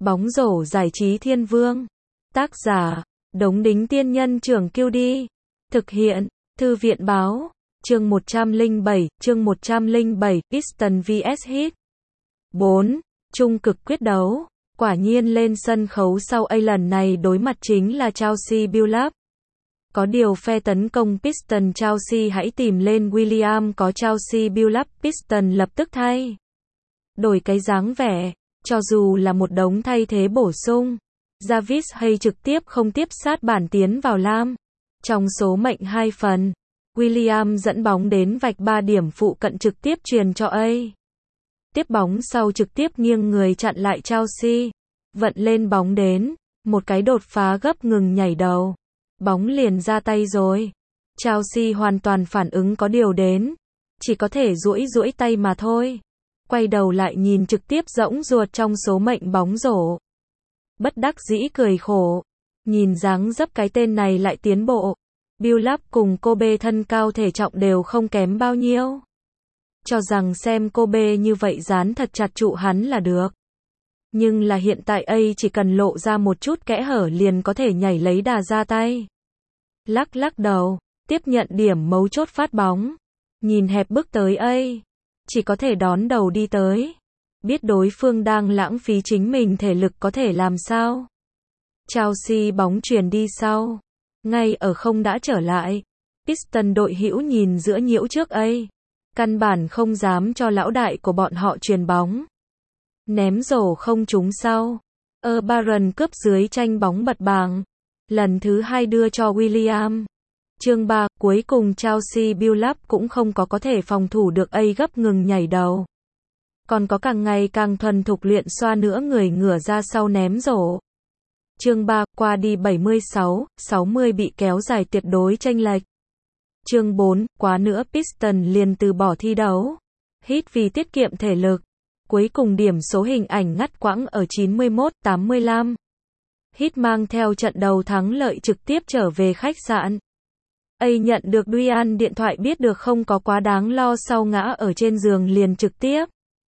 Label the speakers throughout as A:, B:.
A: Bóng rổ giải trí thiên vương. Tác giả, Đống Đính Tiên Nhân Trưởng Kiêu Đi. Thực hiện, Thư viện Báo. Chương 107, Piston vs Heat. 4. Trung cực quyết đấu. Quả nhiên lên sân khấu sau lần này đối mặt chính là Chauncey Billups. Có điều phe tấn công Piston Chauncey hãy tìm lên William có Chauncey Billups Piston lập tức thay đổi cái dáng vẻ, cho dù là một đống thay thế bổ sung. Jarvis hay trực tiếp không tiếp sát bản tiến vào lam. Trong số mệnh 2 phần, William dẫn bóng đến vạch 3 điểm phụ cận trực tiếp truyền cho A. Tiếp bóng sau trực tiếp nghiêng người chặn lại Chauncey. Vận lên bóng đến, một cái đột phá gấp ngừng nhảy đầu. Bóng liền ra tay rồi. Chauncey hoàn toàn phản ứng có điều đến. Chỉ có thể duỗi tay mà thôi. Quay đầu lại nhìn trực tiếp rỗng ruột trong số mệnh bóng rổ. Bất đắc dĩ cười khổ. Nhìn dáng dấp cái tên này lại tiến bộ. Billups cùng Kobe thân cao thể trọng đều không kém bao nhiêu. Cho rằng xem Kobe như vậy dán thật chặt trụ hắn là được. Nhưng là hiện tại A chỉ cần lộ ra một chút kẽ hở liền có thể nhảy lấy đà ra tay. Lắc đầu, tiếp nhận điểm mấu chốt phát bóng. Nhìn hẹp bước tới A. Chỉ có thể đón đầu đi tới. Biết đối phương đang lãng phí chính mình thể lực có thể làm sao. Chauncey bóng truyền đi sau. Ngay ở không đã trở lại. Piston đội hữu nhìn giữa nhiễu trước A. Căn bản không dám cho lão đại của bọn họ truyền bóng. Ném rổ không trúng sau. Barron cướp dưới tranh bóng bật bàng. Lần thứ 2 đưa cho William. Chương 3, cuối cùng Chauncey Billups cũng không có thể phòng thủ được A gấp ngừng nhảy đầu. Còn có càng ngày càng thuần thục luyện xoa nữa người ngửa ra sau ném rổ. Chương 3, qua đi 76-60 bị kéo dài tuyệt đối chênh lệch. Chương 4, quá nữa Piston liền từ bỏ thi đấu. Heat vì tiết kiệm thể lực. Cuối cùng điểm số hình ảnh ngắt quãng ở 91-85. Heat mang theo trận đầu thắng lợi trực tiếp trở về khách sạn. A nhận được Duan điện thoại biết được không có quá đáng lo sau ngã ở trên giường liền trực tiếp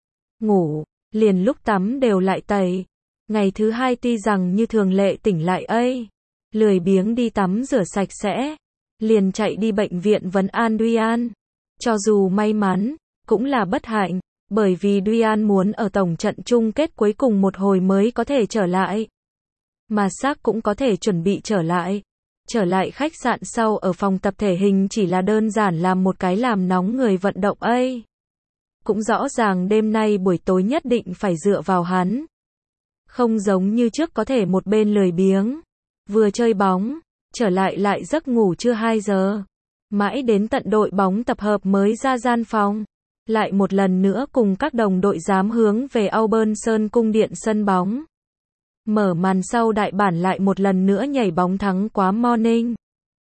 A: ngủ, liền lúc tắm đều lại tẩy. Ngày thứ 2 tuy rằng như thường lệ tỉnh lại A, lười biếng đi tắm rửa sạch sẽ, liền chạy đi bệnh viện vấn an Duan. Cho dù may mắn, cũng là bất hạnh, bởi vì Duan muốn ở tổng trận chung kết cuối cùng một hồi mới có thể trở lại. Mà xác cũng có thể chuẩn bị trở lại. Trở lại khách sạn sau ở phòng tập thể hình chỉ là đơn giản làm một cái làm nóng người vận động A. Cũng rõ ràng đêm nay buổi tối nhất định phải dựa vào hắn. Không giống như trước có thể một bên lười biếng. Vừa chơi bóng, trở lại giấc ngủ trưa 2 giờ. Mãi đến tận đội bóng tập hợp mới ra gian phòng. Lại một lần nữa cùng các đồng đội dám hướng về Auburn Sơn cung điện sân bóng. Mở màn sau đại bản lại một lần nữa nhảy bóng thắng quá Morning.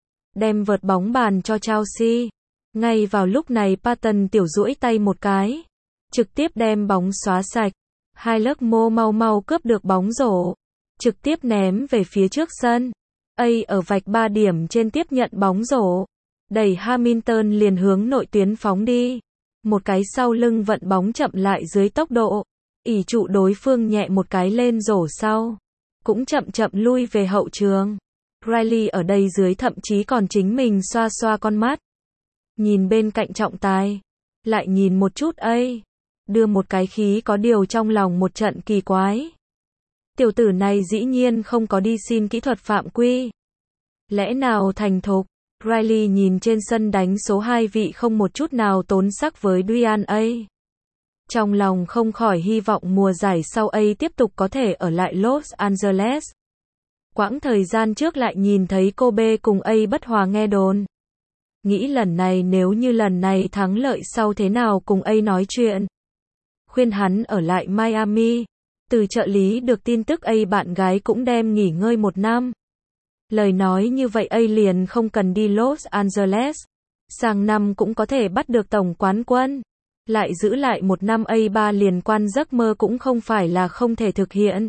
A: Đem vợt bóng bàn cho Chauncey. Ngay vào lúc này Patton tiểu duỗi tay một cái. Trực tiếp đem bóng xóa sạch. Hai lớp mô mau cướp được bóng rổ. Trực tiếp ném về phía trước sân. A ở vạch 3 điểm trên tiếp nhận bóng rổ. Đẩy Hamilton liền hướng nội tuyến phóng đi. Một cái sau lưng vận bóng chậm lại dưới tốc độ. Ỷ trụ đối phương nhẹ một cái lên rổ sau. Cũng chậm lui về hậu trường. Riley ở đây dưới thậm chí còn chính mình xoa con mắt. Nhìn bên cạnh trọng tài. Lại nhìn một chút A. Đưa một cái khí có điều trong lòng một trận kỳ quái. Tiểu tử này dĩ nhiên không có đi xin kỹ thuật phạm quy. Lẽ nào thành thục? Riley nhìn trên sân đánh số 2 vị không một chút nào tốn sắc với Duan A. Trong lòng không khỏi hy vọng mùa giải sau A tiếp tục có thể ở lại Los Angeles. Quãng thời gian trước lại nhìn thấy Kobe cùng A bất hòa nghe đồn. Nghĩ lần này nếu như lần này thắng lợi sau thế nào cùng A nói chuyện. Khuyên hắn ở lại Miami. Từ trợ lý được tin tức A bạn gái cũng đem nghỉ ngơi 1 năm. Lời nói như vậy A liền không cần đi Los Angeles. Sang năm cũng có thể bắt được tổng quán quân. Lại giữ lại 1 năm A3 liên quan giấc mơ cũng không phải là không thể thực hiện.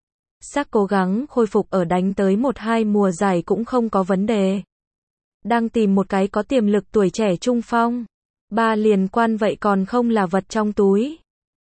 A: Xác cố gắng khôi phục ở đánh tới 1-2 mùa giải cũng không có vấn đề. Đang tìm một cái có tiềm lực tuổi trẻ trung phong. 3 liên quan vậy còn không là vật trong túi.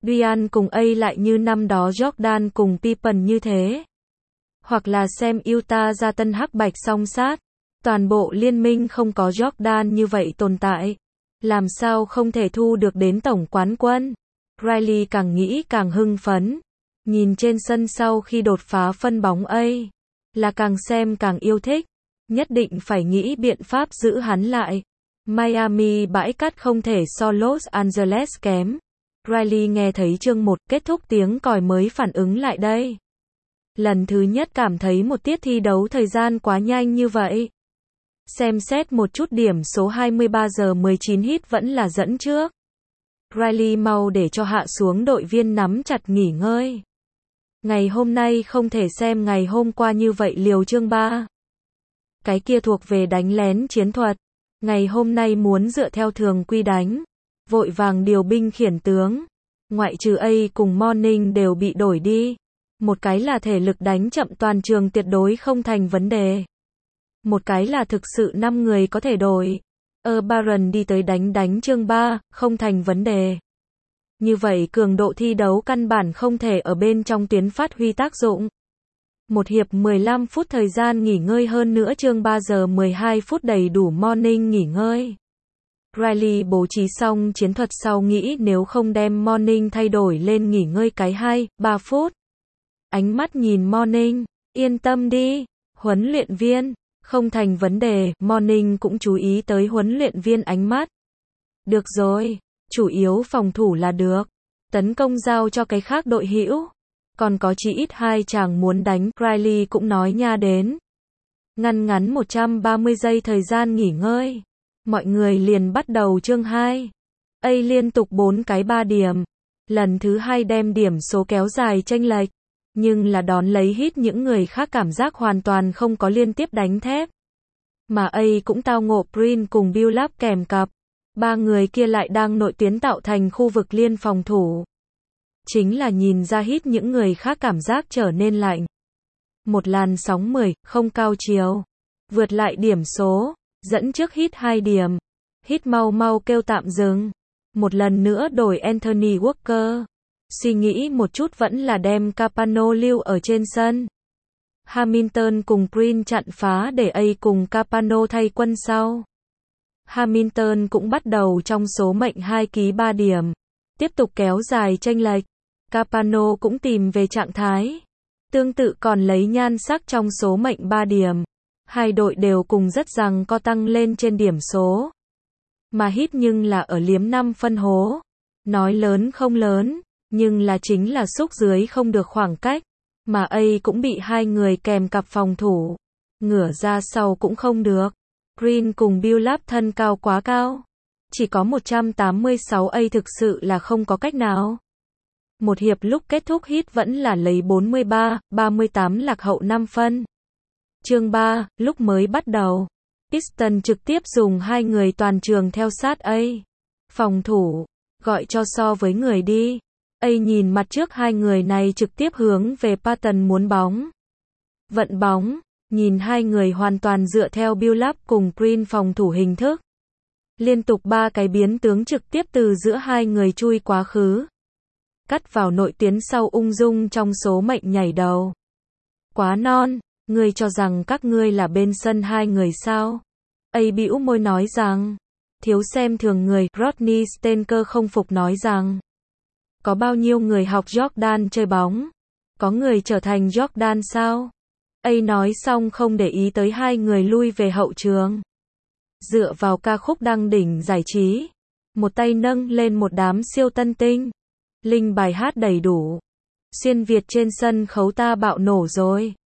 A: Ryan cùng A lại như năm đó Jordan cùng Pippen như thế. Hoặc là xem Utah ra tân hắc bạch song sát. Toàn bộ liên minh không có Jordan như vậy tồn tại. Làm sao không thể thu được đến tổng quán quân. Riley càng nghĩ càng hưng phấn. Nhìn trên sân sau khi đột phá phân bóng A. Là càng xem càng yêu thích. Nhất định phải nghĩ biện pháp giữ hắn lại. Miami bãi cát không thể so Los Angeles kém. Riley nghe thấy chương 1 kết thúc tiếng còi mới phản ứng lại đây. Lần thứ nhất cảm thấy một tiết thi đấu thời gian quá nhanh như vậy. Xem xét một chút điểm số 23:19 Heat vẫn là dẫn trước. Riley mau để cho hạ xuống đội viên nắm chặt nghỉ ngơi. Ngày hôm nay không thể xem ngày hôm qua như vậy liều chương 3. Cái kia thuộc về đánh lén chiến thuật. Ngày hôm nay muốn dựa theo thường quy đánh. Vội vàng điều binh khiển tướng. Ngoại trừ A cùng Morning đều bị đổi đi. Một cái là thể lực đánh chậm toàn trường tuyệt đối không thành vấn đề. Một cái là thực sự 5 người có thể đổi. Baron đi tới đánh chương 3, không thành vấn đề. Như vậy cường độ thi đấu căn bản không thể ở bên trong tuyến phát huy tác dụng. Một hiệp 15 phút thời gian nghỉ ngơi hơn nữa chương 3 giờ 12 phút đầy đủ Morning nghỉ ngơi. Riley bố trí xong chiến thuật sau nghĩ nếu không đem Morning thay đổi lên nghỉ ngơi cái 2-3 phút. Ánh mắt nhìn Morning, yên tâm đi, huấn luyện viên, không thành vấn đề, Morning cũng chú ý tới huấn luyện viên ánh mắt. Được rồi, chủ yếu phòng thủ là được, tấn công giao cho cái khác đội hữu. Còn có chỉ ít 2 chàng muốn đánh, Riley cũng nói nha đến. Ngắn 130 giây thời gian nghỉ ngơi. Mọi người liền bắt đầu chương 2. A liên tục 4 cái 3 điểm. Lần thứ 2 đem điểm số kéo dài chênh lệch. Nhưng là đón lấy Heat những người khác cảm giác hoàn toàn không có liên tiếp đánh thép. Mà A cũng tao ngộ Green cùng Billup kèm cặp. 3 người kia lại đang nội tuyến tạo thành khu vực liên phòng thủ. Chính là nhìn ra Heat những người khác cảm giác trở nên lạnh. Một làn sóng 10, không cao chiều. Vượt lại điểm số. Dẫn trước Heat 2 điểm. Heat mau kêu tạm dừng. Một lần nữa đổi Anthony Walker. Suy nghĩ một chút vẫn là đem Capano lưu ở trên sân. Hamilton cùng Green chặn phá để A cùng Capano thay quân sau. Hamilton cũng bắt đầu trong số mệnh 2 ký 3 điểm. Tiếp tục kéo dài chênh lệch. Capano cũng tìm về trạng thái. Tương tự còn lấy nhan sắc trong số mệnh 3 điểm. Hai đội đều cùng rất rằng co tăng lên trên điểm số. Mà Heat nhưng là ở liếm 5 phân hố. Nói lớn không lớn, nhưng là chính là xúc dưới không được khoảng cách. Mà A cũng bị 2 người kèm cặp phòng thủ. Ngửa ra sau cũng không được. Green cùng Billup thân cao quá cao. Chỉ có 186 A thực sự là không có cách nào. Một hiệp lúc kết thúc Heat vẫn là lấy 43-38 lạc hậu 5 phân. Chương 3, lúc mới bắt đầu. Piston trực tiếp dùng 2 người toàn trường theo sát A. Phòng thủ, gọi cho so với người đi. A nhìn mặt trước 2 người này trực tiếp hướng về Patton muốn bóng. Vận bóng, nhìn 2 người hoàn toàn dựa theo Billup cùng Green phòng thủ hình thức. Liên tục 3 cái biến tướng trực tiếp từ giữa 2 người chui quá khứ. Cắt vào nội tuyến sau ung dung trong số mệnh nhảy đầu. Quá non, ngươi cho rằng các ngươi là bên sân 2 người sao? A bĩu môi nói rằng, thiếu xem thường người, Rodney Stenker không phục nói rằng, có bao nhiêu người học Jordan chơi bóng? Có người trở thành Jordan sao? A nói xong không để ý tới 2 người lui về hậu trường. Dựa vào ca khúc đăng đỉnh giải trí. Một tay nâng lên một đám siêu tân tinh. Linh bài hát đầy đủ. Xuyên Việt trên sân khấu ta bạo nổ rồi.